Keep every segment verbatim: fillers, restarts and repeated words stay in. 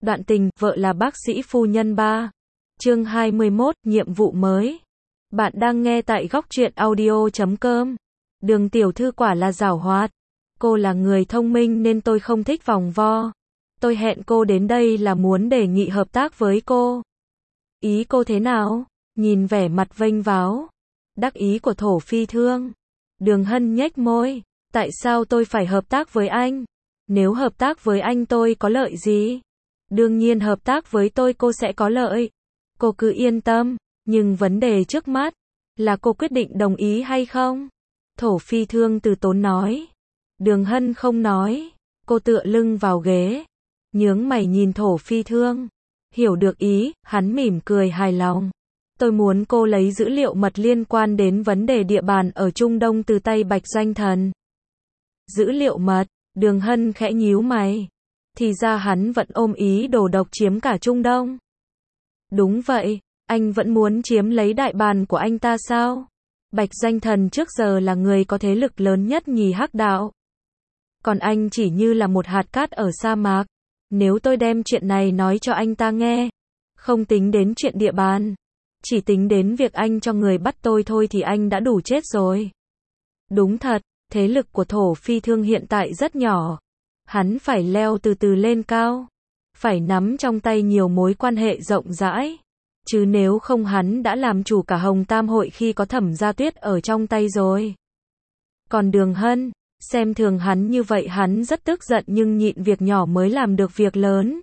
Đoạn tình, vợ là bác sĩ phu nhân ba. Chương hai mươi mốt, nhiệm vụ mới. Bạn đang nghe tại góc truyện audio chấm com. Đường tiểu thư quả là giảo hoạt. Cô là người thông minh nên tôi không thích vòng vo. Tôi hẹn cô đến đây là muốn đề nghị hợp tác với cô. Ý cô thế nào? Nhìn vẻ mặt vênh váo, đắc ý của Thổ Phi Thương, Đường Hân nhếch môi. Tại sao tôi phải hợp tác với anh? Nếu hợp tác với anh tôi có lợi gì? Đương nhiên hợp tác với tôi cô sẽ có lợi. Cô cứ yên tâm, nhưng vấn đề trước mắt là cô quyết định đồng ý hay không? Thổ Phi Thương từ tốn nói. Đường Hân không nói, cô tựa lưng vào ghế, nhướng mày nhìn Thổ Phi Thương. Hiểu được ý, hắn mỉm cười hài lòng. Tôi muốn cô lấy dữ liệu mật liên quan đến vấn đề địa bàn ở Trung Đông từ tay Bạch Doanh Thần. Dữ liệu mật? Đường Hân khẽ nhíu mày. Thì ra hắn vẫn ôm ý đồ độc chiếm cả Trung Đông. Đúng vậy, anh vẫn muốn chiếm lấy đại bàn của anh ta sao? Bạch Doanh Thần trước giờ là người có thế lực lớn nhất nhì hắc đạo. Còn anh chỉ như là một hạt cát ở sa mạc. Nếu tôi đem chuyện này nói cho anh ta nghe, không tính đến chuyện địa bàn, chỉ tính đến việc anh cho người bắt tôi thôi thì anh đã đủ chết rồi. Đúng thật, thế lực của Thổ Phi Thương hiện tại rất nhỏ. Hắn phải leo từ từ lên cao, phải nắm trong tay nhiều mối quan hệ rộng rãi. Chứ nếu không hắn đã làm chủ cả Hồng Tam Hội khi có Thẩm Gia Tuyết ở trong tay rồi. Còn Đường Hân, xem thường hắn như vậy hắn rất tức giận nhưng nhịn việc nhỏ mới làm được việc lớn.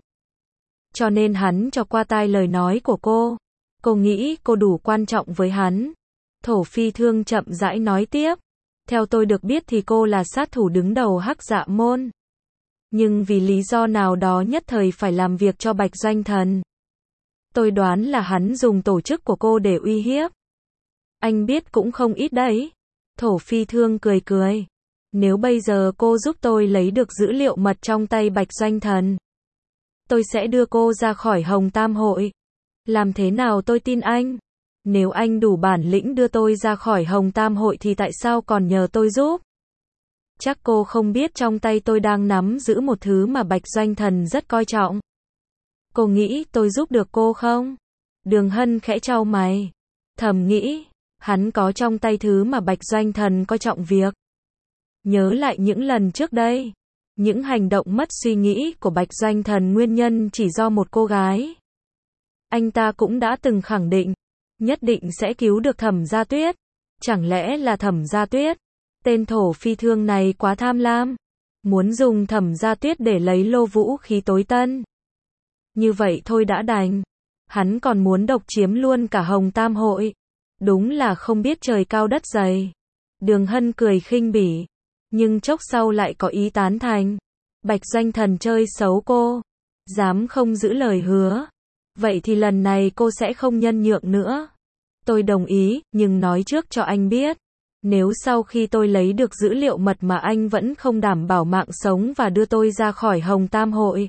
Cho nên hắn cho qua tai lời nói của cô. Cô nghĩ cô đủ quan trọng với hắn. Thổ Phi Thương chậm rãi nói tiếp. Theo tôi được biết thì cô là sát thủ đứng đầu Hắc Dạ Môn. Nhưng vì lý do nào đó nhất thời phải làm việc cho Bạch Doanh Thần. Tôi đoán là hắn dùng tổ chức của cô để uy hiếp. Anh biết cũng không ít đấy. Thổ Phi Thương cười cười. Nếu bây giờ cô giúp tôi lấy được dữ liệu mật trong tay Bạch Doanh Thần, tôi sẽ đưa cô ra khỏi Hồng Tam Hội. Làm thế nào tôi tin anh? Nếu anh đủ bản lĩnh đưa tôi ra khỏi Hồng Tam Hội thì tại sao còn nhờ tôi giúp? Chắc cô không biết trong tay tôi đang nắm giữ một thứ mà Bạch Doanh Thần rất coi trọng. Cô nghĩ tôi giúp được cô không? Đường Hân khẽ chau mày. Thầm nghĩ, hắn có trong tay thứ mà Bạch Doanh Thần coi trọng việc. Nhớ lại những lần trước đây, những hành động mất suy nghĩ của Bạch Doanh Thần nguyên nhân chỉ do một cô gái. Anh ta cũng đã từng khẳng định, nhất định sẽ cứu được Thẩm Gia Tuyết. Chẳng lẽ là Thẩm Gia Tuyết? Tên Thổ Phi Thương này quá tham lam, muốn dùng Thẩm Gia Tuyết để lấy lô vũ khí tối tân. Như vậy thôi đã đành, hắn còn muốn độc chiếm luôn cả Hồng Tam Hội. Đúng là không biết trời cao đất dày. Đường Hân cười khinh bỉ, nhưng chốc sau lại có ý tán thành. Bạch Doanh Thần chơi xấu cô, dám không giữ lời hứa. Vậy thì lần này cô sẽ không nhân nhượng nữa. Tôi đồng ý, nhưng nói trước cho anh biết. Nếu sau khi tôi lấy được dữ liệu mật mà anh vẫn không đảm bảo mạng sống và đưa tôi ra khỏi Hồng Tam Hội,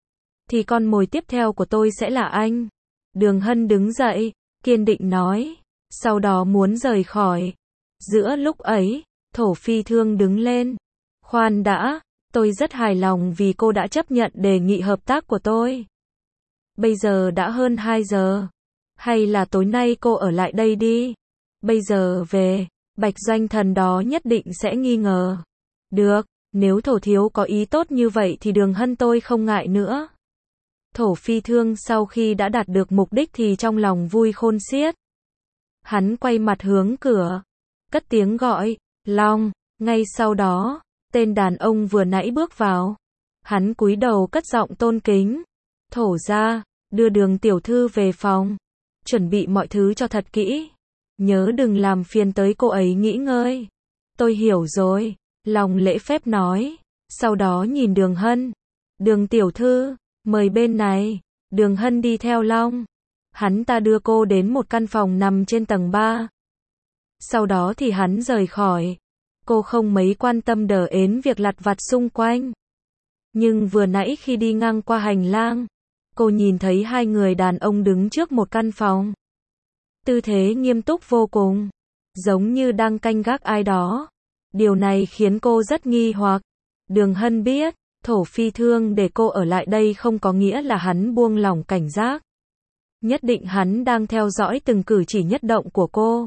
thì con mồi tiếp theo của tôi sẽ là anh. Đường Hân đứng dậy, kiên định nói. Sau đó muốn rời khỏi. Giữa lúc ấy, Thổ Phi Thương đứng lên. Khoan đã, tôi rất hài lòng vì cô đã chấp nhận đề nghị hợp tác của tôi. Bây giờ đã hơn hai giờ. Hay là tối nay cô ở lại đây đi. Bây giờ về, Bạch Doanh Thần đó nhất định sẽ nghi ngờ. Được, nếu Thổ thiếu có ý tốt như vậy thì Đường Hân tôi không ngại nữa. Thổ Phi Thương sau khi đã đạt được mục đích thì trong lòng vui khôn xiết. Hắn quay mặt hướng cửa, cất tiếng gọi, Long. Ngay sau đó, tên đàn ông vừa nãy bước vào. Hắn cúi đầu cất giọng tôn kính. Thổ gia, đưa Đường tiểu thư về phòng. Chuẩn bị mọi thứ cho thật kỹ. Nhớ đừng làm phiền tới cô ấy nghỉ ngơi. Tôi hiểu rồi, Long lễ phép nói. Sau đó nhìn Đường Hân. Đường tiểu thư, mời bên này. Đường Hân đi theo Long. Hắn ta đưa cô đến một căn phòng nằm trên tầng ba. Sau đó thì hắn rời khỏi. Cô không mấy quan tâm đờ ến việc lặt vặt xung quanh. Nhưng vừa nãy khi đi ngang qua hành lang, cô nhìn thấy hai người đàn ông đứng trước một căn phòng. Tư thế nghiêm túc vô cùng, giống như đang canh gác ai đó. Điều này khiến cô rất nghi hoặc. Đường Hân biết, Thổ Phi Thương để cô ở lại đây không có nghĩa là hắn buông lỏng cảnh giác. Nhất định hắn đang theo dõi từng cử chỉ nhất động của cô.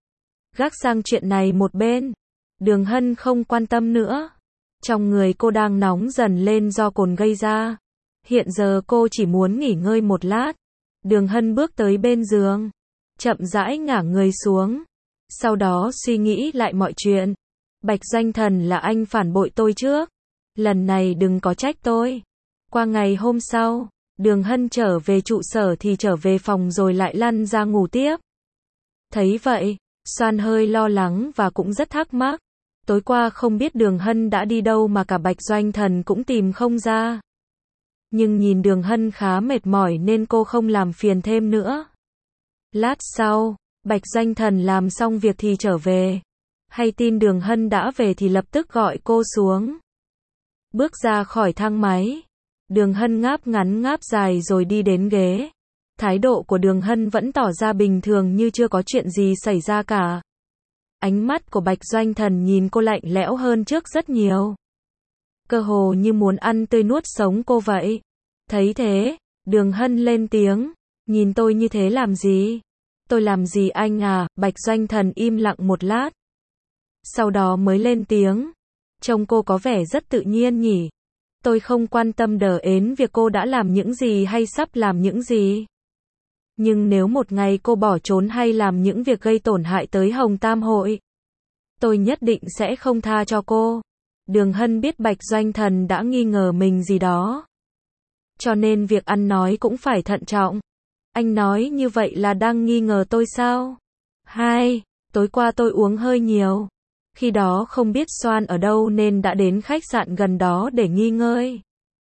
Gác sang chuyện này một bên, Đường Hân không quan tâm nữa. Trong người cô đang nóng dần lên do cồn gây ra. Hiện giờ cô chỉ muốn nghỉ ngơi một lát. Đường Hân bước tới bên giường, chậm rãi ngả người xuống. Sau đó suy nghĩ lại mọi chuyện. Bạch Doanh Thần là anh phản bội tôi trước. Lần này đừng có trách tôi. Qua ngày hôm sau, Đường Hân trở về trụ sở thì trở về phòng rồi lại lăn ra ngủ tiếp. Thấy vậy, Soan hơi lo lắng và cũng rất thắc mắc. Tối qua không biết Đường Hân đã đi đâu mà cả Bạch Doanh Thần cũng tìm không ra. Nhưng nhìn Đường Hân khá mệt mỏi nên cô không làm phiền thêm nữa. Lát sau, Bạch Doanh Thần làm xong việc thì trở về. Hay tin Đường Hân đã về thì lập tức gọi cô xuống. Bước ra khỏi thang máy, Đường Hân ngáp ngắn ngáp dài rồi đi đến ghế. Thái độ của Đường Hân vẫn tỏ ra bình thường như chưa có chuyện gì xảy ra cả. Ánh mắt của Bạch Doanh Thần nhìn cô lạnh lẽo hơn trước rất nhiều. Cơ hồ như muốn ăn tươi nuốt sống cô vậy. Thấy thế, Đường Hân lên tiếng, nhìn tôi như thế làm gì? Tôi làm gì anh à? Bạch Doanh Thần im lặng một lát. Sau đó mới lên tiếng, trông cô có vẻ rất tự nhiên nhỉ. Tôi không quan tâm đờ ến việc cô đã làm những gì hay sắp làm những gì. Nhưng nếu một ngày cô bỏ trốn hay làm những việc gây tổn hại tới Hồng Tam Hội, tôi nhất định sẽ không tha cho cô. Đường Hân biết Bạch Doanh Thần đã nghi ngờ mình gì đó. Cho nên việc ăn nói cũng phải thận trọng. Anh nói như vậy là đang nghi ngờ tôi sao? Hai, tối qua tôi uống hơi nhiều. Khi đó không biết Soan ở đâu nên đã đến khách sạn gần đó để nghỉ ngơi.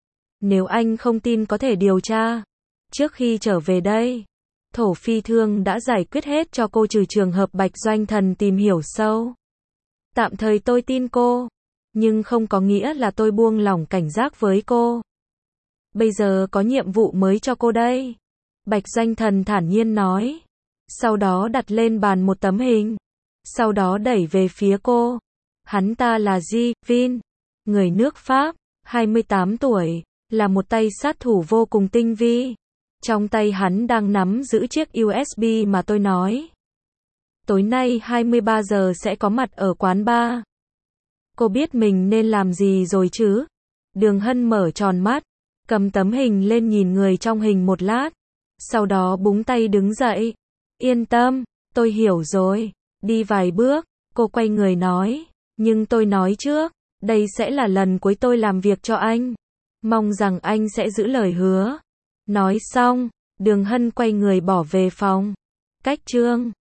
Nếu anh không tin có thể điều tra. Trước khi trở về đây, Thổ Phi Thương đã giải quyết hết cho cô trừ trường hợp Bạch Doanh Thần tìm hiểu sâu. Tạm thời tôi tin cô, nhưng không có nghĩa là tôi buông lỏng cảnh giác với cô. Bây giờ có nhiệm vụ mới cho cô đây. Bạch Doanh Thần thản nhiên nói. Sau đó đặt lên bàn một tấm hình. Sau đó đẩy về phía cô. Hắn ta là Ji Vin, người nước Pháp, hai mươi tám tuổi, là một tay sát thủ vô cùng tinh vi. Trong tay hắn đang nắm giữ chiếc u ét bê mà tôi nói. Tối nay hai mươi ba giờ sẽ có mặt ở quán bar. Cô biết mình nên làm gì rồi chứ? Đường Hân mở tròn mắt, cầm tấm hình lên nhìn người trong hình một lát. Sau đó búng tay đứng dậy. Yên tâm, tôi hiểu rồi. Đi vài bước, cô quay người nói. Nhưng tôi nói trước, đây sẽ là lần cuối tôi làm việc cho anh. Mong rằng anh sẽ giữ lời hứa. Nói xong, Đường Hân quay người bỏ về phòng. Cách chương